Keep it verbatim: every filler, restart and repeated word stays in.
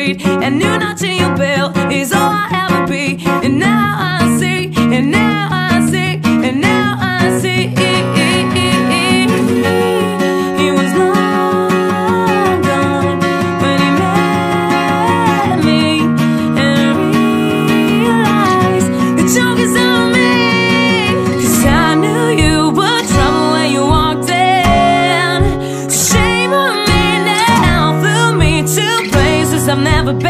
street, and knew not to you, Bill, is all I ever be. And now I see, and now I see, and now I see. He was long gone when he met me, and realized the joke is on me. 'Cause I knew you were trouble when you walked in. Shame on me now, flew me to places I've never been.